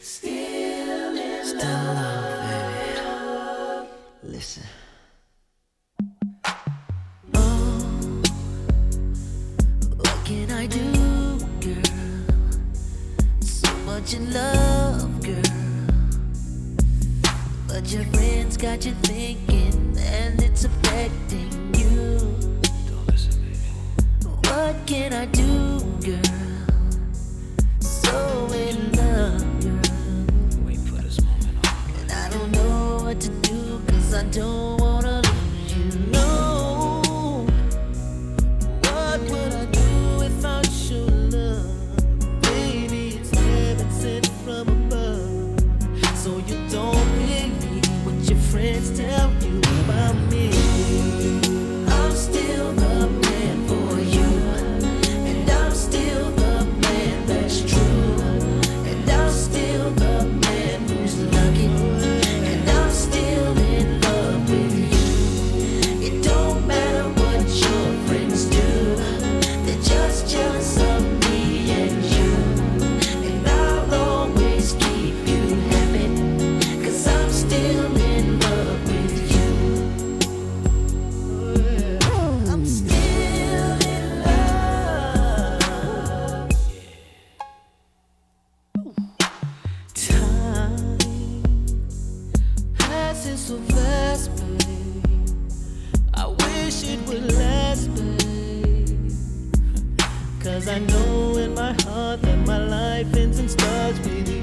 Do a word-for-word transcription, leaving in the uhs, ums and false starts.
Still in Still love. love, baby. Listen. Oh, what can I do, girl? So much in love, girl. But your friends got you thinking, and it's affecting you. Don't listen, baby. What can I do, girl? So in love, girl. Wait for this moment all. And I don't know what to do, cause I don't wanna lose you. No. What would I do without your love? Baby, it's heaven sent from above. So you don't believe what your friends tell you about me. I'm still the man for you. And I'm still the man that's true. And I'm still the man who's lucky. And I'm still in love with you. It don't matter what your friends do. They're just jealous of me and you. And I'll always keep you happy. Cause I'm still in love with you. I'm still in love. Time passes so fast, babe. I wish it would last, babe. Cause I know in my heart that my life ends and starts with you.